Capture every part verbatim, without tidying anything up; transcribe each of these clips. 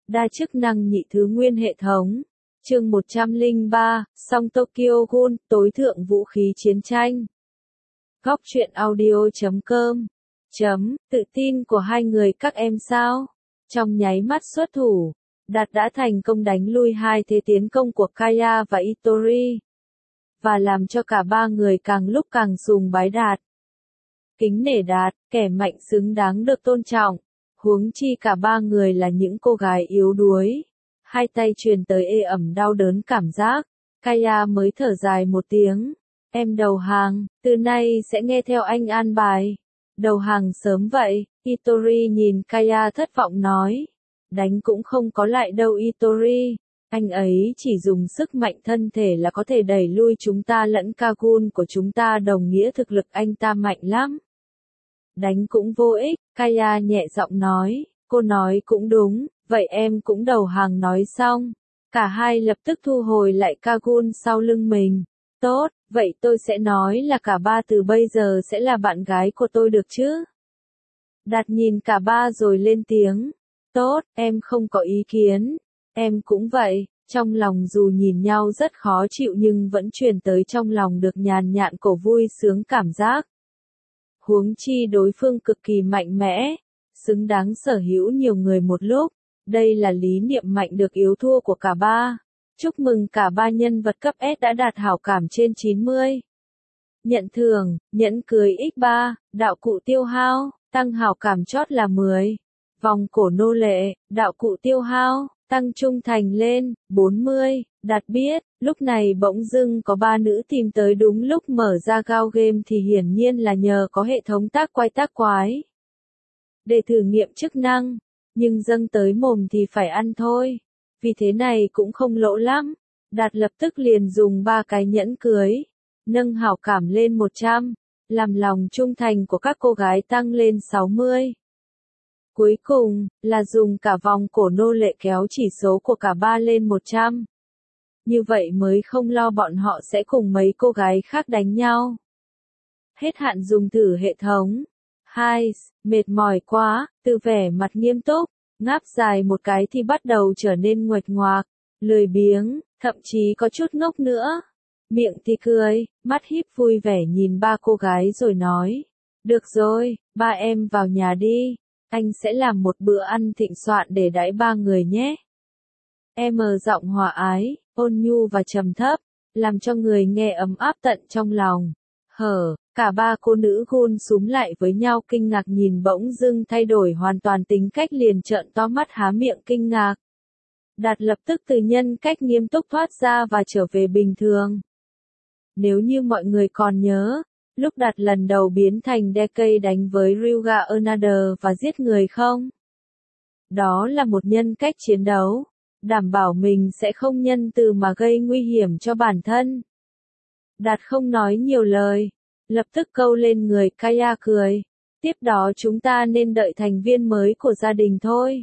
Đa chức năng nhị thứ nguyên hệ thống. Chương một trăm lẻ ba, Song Tokyo Ghoul, tối thượng vũ khí chiến tranh. Góc truyện audio chấm com. Chấm, tự tin của hai người các em sao? Trong nháy mắt xuất thủ, Đạt đã thành công đánh lui hai thế tiến công của Kaya và Itori. Và làm cho cả ba người càng lúc càng sùng bái Đạt. Kính nể Đạt, kẻ mạnh xứng đáng được tôn trọng. Huống chi cả ba người là những cô gái yếu đuối. Hai tay truyền tới ê ẩm đau đớn cảm giác. Kaya mới thở dài một tiếng. Em đầu hàng, từ nay sẽ nghe theo anh an bài. Đầu hàng sớm vậy, Itori nhìn Kaya thất vọng nói. Đánh cũng không có lại đâu Itori. Anh ấy chỉ dùng sức mạnh thân thể là có thể đẩy lui chúng ta lẫn Kagun của chúng ta, đồng nghĩa thực lực anh ta mạnh lắm. Đánh cũng vô ích, Kaya nhẹ giọng nói. Cô nói cũng đúng, vậy em cũng đầu hàng. Nói xong, cả hai lập tức thu hồi lại Kagun sau lưng mình. Tốt, vậy tôi sẽ nói là cả ba từ bây giờ sẽ là bạn gái của tôi được chứ? Đạt nhìn cả ba rồi lên tiếng. Tốt, em không có ý kiến. Em cũng vậy. Trong lòng dù nhìn nhau rất khó chịu nhưng vẫn truyền tới trong lòng được nhàn nhạn cổ vui sướng cảm giác. Huống chi đối phương cực kỳ mạnh mẽ, xứng đáng sở hữu nhiều người một lúc. Đây là lý niệm mạnh được yếu thua của cả ba. Chúc mừng cả ba nhân vật cấp S đã đạt hảo cảm trên chín mươi. Nhận thưởng, nhẫn cưới nhân ba, đạo cụ tiêu hao, tăng hảo cảm chót là mười. Vòng cổ nô lệ, đạo cụ tiêu hao, tăng trung thành lên, bốn mươi. Đạt biết, lúc này bỗng dưng có ba nữ tìm tới đúng lúc mở ra Gao Game thì hiển nhiên là nhờ có hệ thống tác quái tác quái. Để thử nghiệm chức năng, nhưng dâng tới mồm thì phải ăn thôi. Vì thế này cũng không lỗ lắm. Đạt lập tức liền dùng ba cái nhẫn cưới, nâng hảo cảm lên một trăm, làm lòng trung thành của các cô gái tăng lên sáu mươi. Cuối cùng, là dùng cả vòng cổ nô lệ kéo chỉ số của cả ba lên một trăm. Như vậy mới không lo bọn họ sẽ cùng mấy cô gái khác đánh nhau. Hết hạn dùng thử hệ thống. Hai, mệt mỏi quá, từ vẻ mặt nghiêm túc, ngáp dài một cái thì bắt đầu trở nên nguệch ngoạc, lười biếng, thậm chí có chút ngốc nữa. Miệng thì cười, mắt híp vui vẻ nhìn ba cô gái rồi nói. Được rồi, ba em vào nhà đi. Anh sẽ làm một bữa ăn thịnh soạn để đãi ba người nhé. Em mở giọng hòa ái, ôn nhu và trầm thấp, làm cho người nghe ấm áp tận trong lòng. Hở, cả ba cô nữ Ghoul súm lại với nhau kinh ngạc nhìn bỗng dưng thay đổi hoàn toàn tính cách liền trợn to mắt há miệng kinh ngạc. Đạt lập tức từ nhân cách nghiêm túc thoát ra và trở về bình thường. Nếu như mọi người còn nhớ, lúc Đạt lần đầu biến thành Decade đánh với Ryuga Another và giết người không? Đó là một nhân cách chiến đấu, đảm bảo mình sẽ không nhân từ mà gây nguy hiểm cho bản thân. Đạt không nói nhiều lời, lập tức câu lên người Kaya cười. Tiếp đó chúng ta nên đợi thành viên mới của gia đình thôi.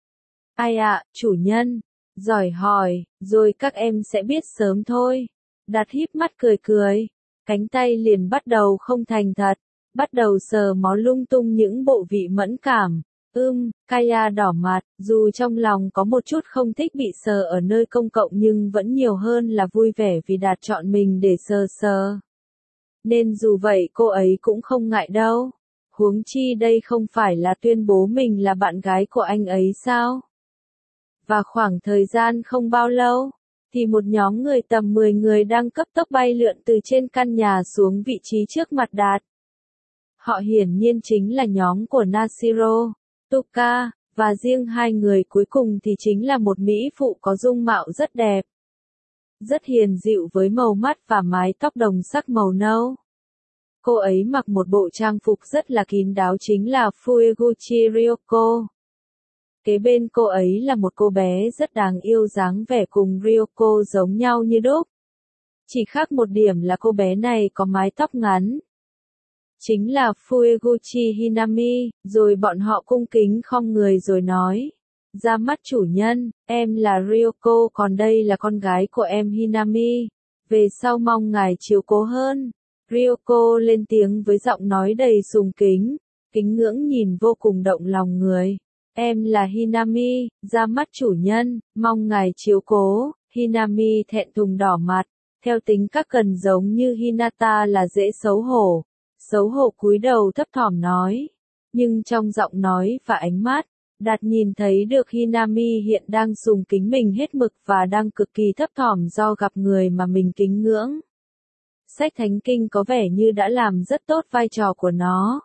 Ai ạ, à, chủ nhân, giỏi hỏi, rồi các em sẽ biết sớm thôi. Đạt híp mắt cười cười, cánh tay liền bắt đầu không thành thật, bắt đầu sờ mó lung tung những bộ vị mẫn cảm. Ưm, Kaya đỏ mặt, dù trong lòng có một chút không thích bị sờ ở nơi công cộng nhưng vẫn nhiều hơn là vui vẻ vì Đạt chọn mình để sờ sờ. Nên dù vậy cô ấy cũng không ngại đâu. Huống chi đây không phải là tuyên bố mình là bạn gái của anh ấy sao? Và khoảng thời gian không bao lâu, thì một nhóm người tầm mười người đang cấp tốc bay lượn từ trên căn nhà xuống vị trí trước mặt Đạt. Họ hiển nhiên chính là nhóm của Nashiro, Tuka, và riêng hai người cuối cùng thì chính là một mỹ phụ có dung mạo rất đẹp. Rất hiền dịu với màu mắt và mái tóc đồng sắc màu nâu. Cô ấy mặc một bộ trang phục rất là kín đáo chính là Fueguchi Ryoko. Kế bên cô ấy là một cô bé rất đáng yêu dáng vẻ cùng Ryoko giống nhau như đúc. Chỉ khác một điểm là cô bé này có mái tóc ngắn. Chính là Fueguchi Hinami, rồi bọn họ cung kính khom người rồi nói. Ra mắt chủ nhân, em là Ryoko còn đây là con gái của em Hinami. Về sau mong ngài chiếu cố hơn. Ryoko lên tiếng với giọng nói đầy sùng kính, kính ngưỡng nhìn vô cùng động lòng người. Em là Hinami, ra mắt chủ nhân, mong ngài chiếu cố. Hinami thẹn thùng đỏ mặt, theo tính các cần giống như Hinata là dễ xấu hổ. Xấu hổ cúi đầu thấp thỏm nói, nhưng trong giọng nói và ánh mắt, Đạt nhìn thấy được Hinami hiện đang dùng kính mình hết mực và đang cực kỳ thấp thỏm do gặp người mà mình kính ngưỡng. Sách Thánh Kinh có vẻ như đã làm rất tốt vai trò của nó.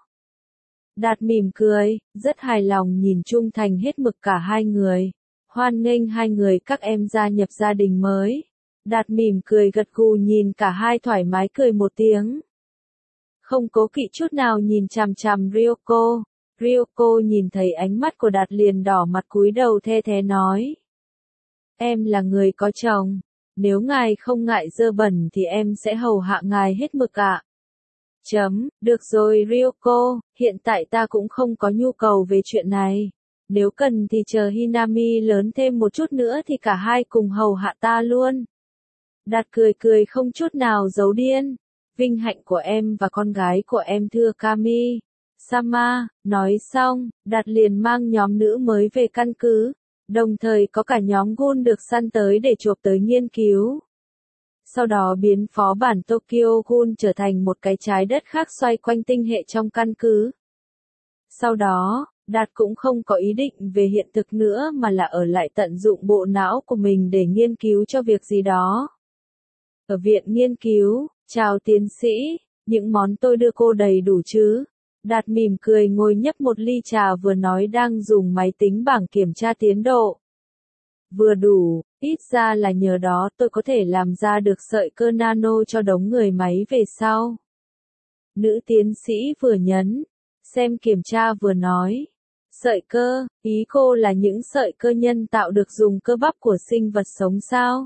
Đạt mỉm cười, rất hài lòng nhìn trung thành hết mực cả hai người. Hoan nghênh hai người các em gia nhập gia đình mới. Đạt mỉm cười gật gù nhìn cả hai thoải mái cười một tiếng. Không cố kỵ chút nào nhìn chằm chằm Ryoko. Ryoko nhìn thấy ánh mắt của Đạt liền đỏ mặt cúi đầu the thé nói. Em là người có chồng. Nếu ngài không ngại dơ bẩn thì em sẽ hầu hạ ngài hết mực ạ. Chấm, được rồi Ryoko, hiện tại ta cũng không có nhu cầu về chuyện này. Nếu cần thì chờ Hinami lớn thêm một chút nữa thì cả hai cùng hầu hạ ta luôn. Đạt cười cười không chút nào giấu điên. Vinh hạnh của em và con gái của em thưa Kami. Sama, nói xong, Đạt liền mang nhóm nữ mới về căn cứ. Đồng thời có cả nhóm Gun được săn tới để chộp tới nghiên cứu. Sau đó biến phó bản Tokyo Gun trở thành một cái trái đất khác xoay quanh tinh hệ trong căn cứ. Sau đó, Đạt cũng không có ý định về hiện thực nữa mà là ở lại tận dụng bộ não của mình để nghiên cứu cho việc gì đó. Ở viện nghiên cứu, chào tiến sĩ, những món tôi đưa cô đầy đủ chứ? Đạt mỉm cười ngồi nhấp một ly trà vừa nói đang dùng máy tính bảng kiểm tra tiến độ. Vừa đủ, ít ra là nhờ đó tôi có thể làm ra được sợi cơ nano cho đống người máy về sau. Nữ tiến sĩ vừa nhấn, xem kiểm tra vừa nói. Sợi cơ, ý cô là những sợi cơ nhân tạo được dùng cơ bắp của sinh vật sống sao?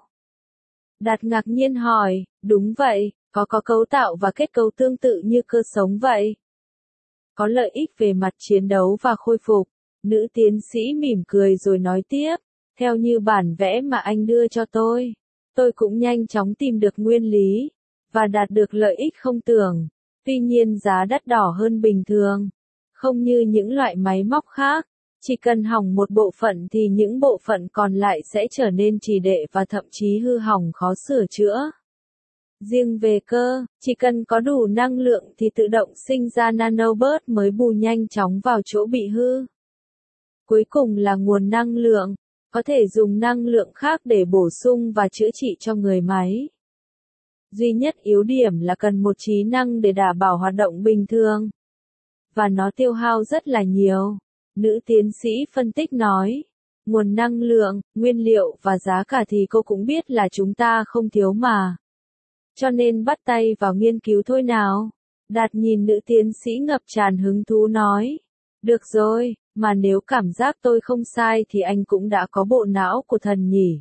Đạt ngạc nhiên hỏi, đúng vậy, có có cấu tạo và kết cấu tương tự như cơ sống vậy. Có lợi ích về mặt chiến đấu và khôi phục. Nữ tiến sĩ mỉm cười rồi nói tiếp, theo như bản vẽ mà anh đưa cho tôi, tôi cũng nhanh chóng tìm được nguyên lý, và đạt được lợi ích không tưởng. Tuy nhiên giá đắt đỏ hơn bình thường, không như những loại máy móc khác. Chỉ cần hỏng một bộ phận thì những bộ phận còn lại sẽ trở nên trì trệ và thậm chí hư hỏng khó sửa chữa. Riêng về cơ, chỉ cần có đủ năng lượng thì tự động sinh ra nanobot mới bù nhanh chóng vào chỗ bị hư. Cuối cùng là nguồn năng lượng, có thể dùng năng lượng khác để bổ sung và chữa trị cho người máy. Duy nhất yếu điểm là cần một trí năng để đảm bảo hoạt động bình thường. Và nó tiêu hao rất là nhiều. Nữ tiến sĩ phân tích nói, nguồn năng lượng, nguyên liệu và giá cả thì cô cũng biết là chúng ta không thiếu mà. Cho nên bắt tay vào nghiên cứu thôi nào. Đạt nhìn nữ tiến sĩ ngập tràn hứng thú nói, được rồi, mà nếu cảm giác tôi không sai thì anh cũng đã có bộ não của thần nhỉ.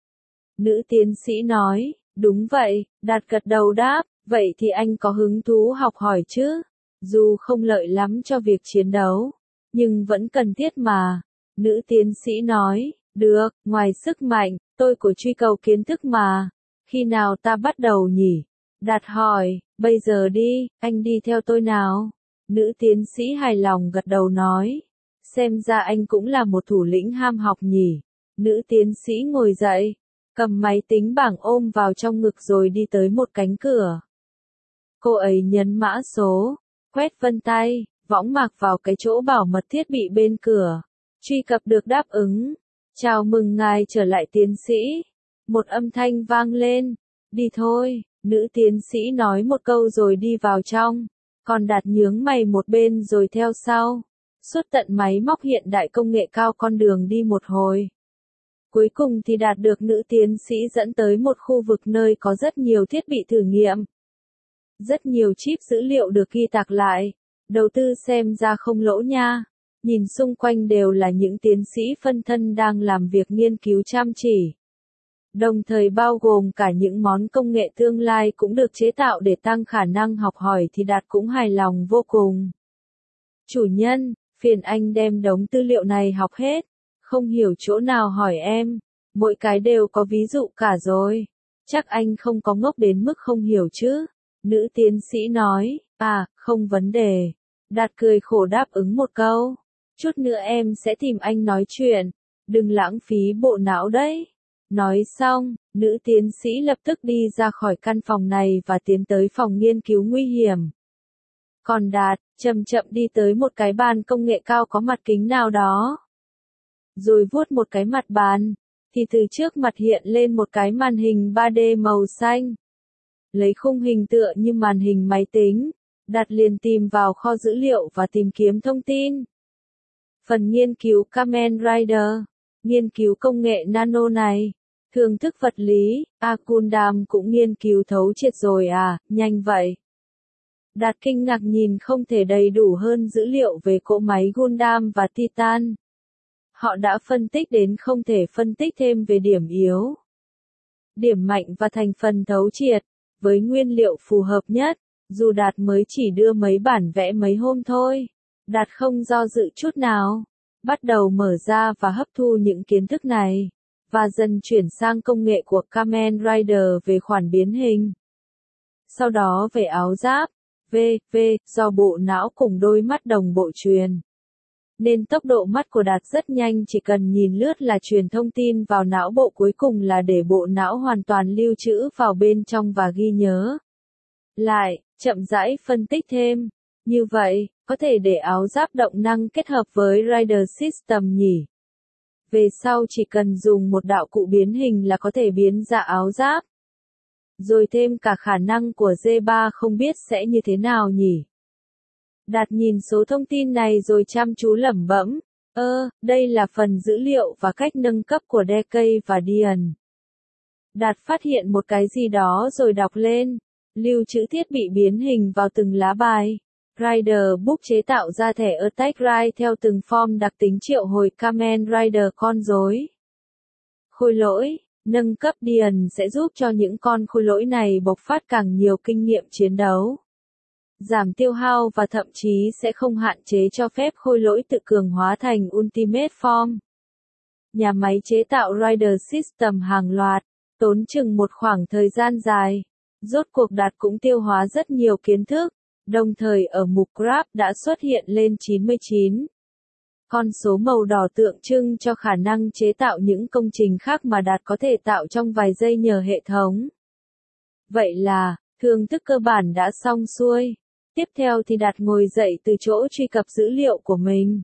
Nữ tiến sĩ nói, đúng vậy, Đạt gật đầu đáp, vậy thì anh có hứng thú học hỏi chứ? Dù không lợi lắm cho việc chiến đấu, nhưng vẫn cần thiết mà. Nữ tiến sĩ nói, được, ngoài sức mạnh, tôi của truy cầu kiến thức mà. Khi nào ta bắt đầu nhỉ? Đạt hỏi, bây giờ đi, anh đi theo tôi nào. Nữ tiến sĩ hài lòng gật đầu nói, xem ra anh cũng là một thủ lĩnh ham học nhỉ. Nữ tiến sĩ ngồi dậy, cầm máy tính bảng ôm vào trong ngực rồi đi tới một cánh cửa. Cô ấy nhấn mã số, quét vân tay, võng mạc vào cái chỗ bảo mật thiết bị bên cửa. Truy cập được đáp ứng. Chào mừng ngài trở lại tiến sĩ. Một âm thanh vang lên. Đi thôi, nữ tiến sĩ nói một câu rồi đi vào trong. Còn Đạt nhướng mày một bên rồi theo sau. Suốt tận máy móc hiện đại công nghệ cao con đường đi một hồi. Cuối cùng thì Đạt được nữ tiến sĩ dẫn tới một khu vực nơi có rất nhiều thiết bị thử nghiệm. Rất nhiều chip dữ liệu được ghi tạc lại. Đầu tư xem ra không lỗ nha. Nhìn xung quanh đều là những tiến sĩ phân thân đang làm việc nghiên cứu chăm chỉ. Đồng thời bao gồm cả những món công nghệ tương lai cũng được chế tạo để tăng khả năng học hỏi thì Đạt cũng hài lòng vô cùng. Chủ nhân, phiền anh đem đống tư liệu này học hết. Không hiểu chỗ nào hỏi em. Mỗi cái đều có ví dụ cả rồi. Chắc anh không có ngốc đến mức không hiểu chứ. Nữ tiến sĩ nói, à, không vấn đề. Đạt cười khổ đáp ứng một câu. Chút nữa em sẽ tìm anh nói chuyện, đừng lãng phí bộ não đấy. Nói xong, nữ tiến sĩ lập tức đi ra khỏi căn phòng này và tiến tới phòng nghiên cứu nguy hiểm. Còn Đạt, chậm chậm đi tới một cái bàn công nghệ cao có mặt kính nào đó. Rồi vuốt một cái mặt bàn, thì từ trước mặt hiện lên một cái màn hình ba D màu xanh. Lấy khung hình tựa như màn hình máy tính, Đạt liền tìm vào kho dữ liệu và tìm kiếm thông tin. Phần nghiên cứu Kamen Rider, nghiên cứu công nghệ nano này, thưởng thức vật lý, A Gundam cũng nghiên cứu thấu triệt rồi à, nhanh vậy. Đạt kinh ngạc nhìn không thể đầy đủ hơn dữ liệu về cỗ máy Gundam và Titan. Họ đã phân tích đến không thể phân tích thêm về điểm yếu, điểm mạnh và thành phần thấu triệt, với nguyên liệu phù hợp nhất. Dù Đạt mới chỉ đưa mấy bản vẽ mấy hôm thôi, Đạt không do dự chút nào, bắt đầu mở ra và hấp thu những kiến thức này, và dần chuyển sang công nghệ của Kamen Rider về khoản biến hình. Sau đó về áo giáp, V, V, do bộ não cùng đôi mắt đồng bộ truyền. Nên tốc độ mắt của Đạt rất nhanh, chỉ cần nhìn lướt là truyền thông tin vào não bộ, cuối cùng là để bộ não hoàn toàn lưu trữ vào bên trong và ghi nhớ. Lại, chậm rãi phân tích thêm. Như vậy, có thể để áo giáp động năng kết hợp với Rider System nhỉ? Về sau chỉ cần dùng một đạo cụ biến hình là có thể biến ra áo giáp. Rồi thêm cả khả năng của G ba, không biết sẽ như thế nào nhỉ? Đạt nhìn số thông tin này rồi chăm chú lẩm bẩm, ơ, đây là phần dữ liệu và cách nâng cấp của Decay và Dian. Đạt phát hiện một cái gì đó rồi đọc lên, lưu trữ thiết bị biến hình vào từng lá bài. Rider Book chế tạo ra thẻ Attack Ride theo từng form đặc tính triệu hồi Kamen Rider con rối. Khôi lỗi, nâng cấp Dian sẽ giúp cho những con khôi lỗi này bộc phát càng nhiều kinh nghiệm chiến đấu, giảm tiêu hao và thậm chí sẽ không hạn chế cho phép khôi lỗi tự cường hóa thành Ultimate Form. Nhà máy chế tạo Rider System hàng loạt, tốn chừng một khoảng thời gian dài. Rốt cuộc Đạt cũng tiêu hóa rất nhiều kiến thức, đồng thời ở mục Graph đã xuất hiện lên chín mươi chín. Con số màu đỏ tượng trưng cho khả năng chế tạo những công trình khác mà Đạt có thể tạo trong vài giây nhờ hệ thống. Vậy là, thưởng thức cơ bản đã xong xuôi. Tiếp theo thì Đạt ngồi dậy từ chỗ truy cập dữ liệu của mình,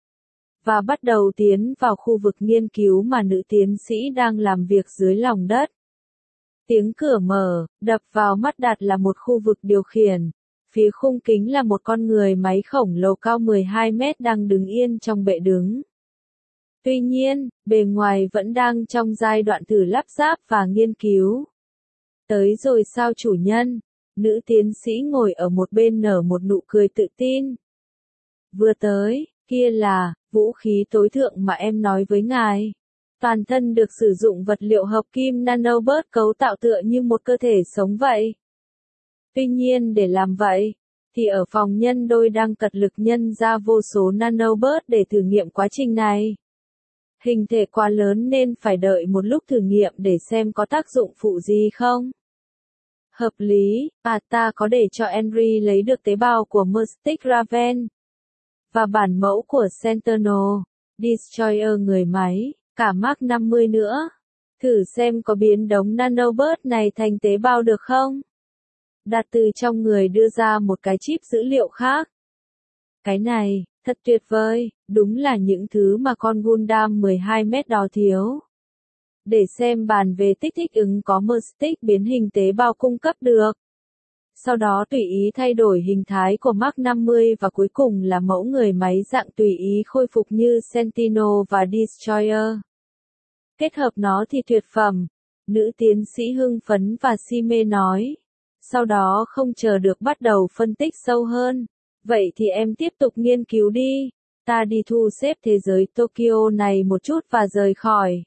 và bắt đầu tiến vào khu vực nghiên cứu mà nữ tiến sĩ đang làm việc dưới lòng đất. Tiếng cửa mở, đập vào mắt Đạt là một khu vực điều khiển. Phía khung kính là một con người máy khổng lồ cao mười hai mét đang đứng yên trong bệ đứng. Tuy nhiên, bề ngoài vẫn đang trong giai đoạn thử lắp ráp và nghiên cứu. Tới rồi sao chủ nhân? Nữ tiến sĩ ngồi ở một bên nở một nụ cười tự tin. Vừa tới, kia là, vũ khí tối thượng mà em nói với ngài. Toàn thân được sử dụng vật liệu hợp kim nanobot cấu tạo tựa như một cơ thể sống vậy. Tuy nhiên để làm vậy, thì ở phòng nhân đôi đang cật lực nhân ra vô số nanobot để thử nghiệm quá trình này. Hình thể quá lớn nên phải đợi một lúc thử nghiệm để xem có tác dụng phụ gì không. Hợp lý, à ta có để cho Henry lấy được tế bào của Mystic Raven và bản mẫu của Sentinel, Destroyer người máy, cả Mark năm mươi nữa. Thử xem có biến đống nanobot này thành tế bào được không? Đạt từ trong người đưa ra một cái chip dữ liệu khác. Cái này, thật tuyệt vời, đúng là những thứ mà con Gundam mười hai mét đó thiếu. Để xem bàn về tích thích ứng có Mystic biến hình tế bào cung cấp được. Sau đó tùy ý thay đổi hình thái của Mark năm mươi và cuối cùng là mẫu người máy dạng tùy ý khôi phục như Sentinel và Destroyer. Kết hợp nó thì tuyệt phẩm. Nữ tiến sĩ hưng phấn và si mê nói. Sau đó không chờ được bắt đầu phân tích sâu hơn. Vậy thì em tiếp tục nghiên cứu đi. Ta đi thu xếp thế giới Tokyo này một chút và rời khỏi.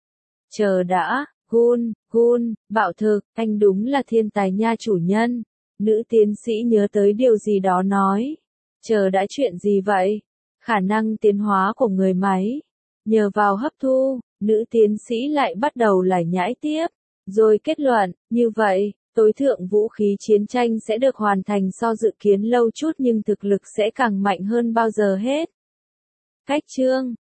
Chờ đã, Gun, Gun, bạo thực, anh đúng là thiên tài nha chủ nhân. Nữ tiến sĩ nhớ tới điều gì đó nói. Chờ đã, chuyện gì vậy? Khả năng tiến hóa của người máy. Nhờ vào hấp thu, nữ tiến sĩ lại bắt đầu lải nhải tiếp. Rồi kết luận, như vậy, tối thượng vũ khí chiến tranh sẽ được hoàn thành so dự kiến lâu chút nhưng thực lực sẽ càng mạnh hơn bao giờ hết. Cách chương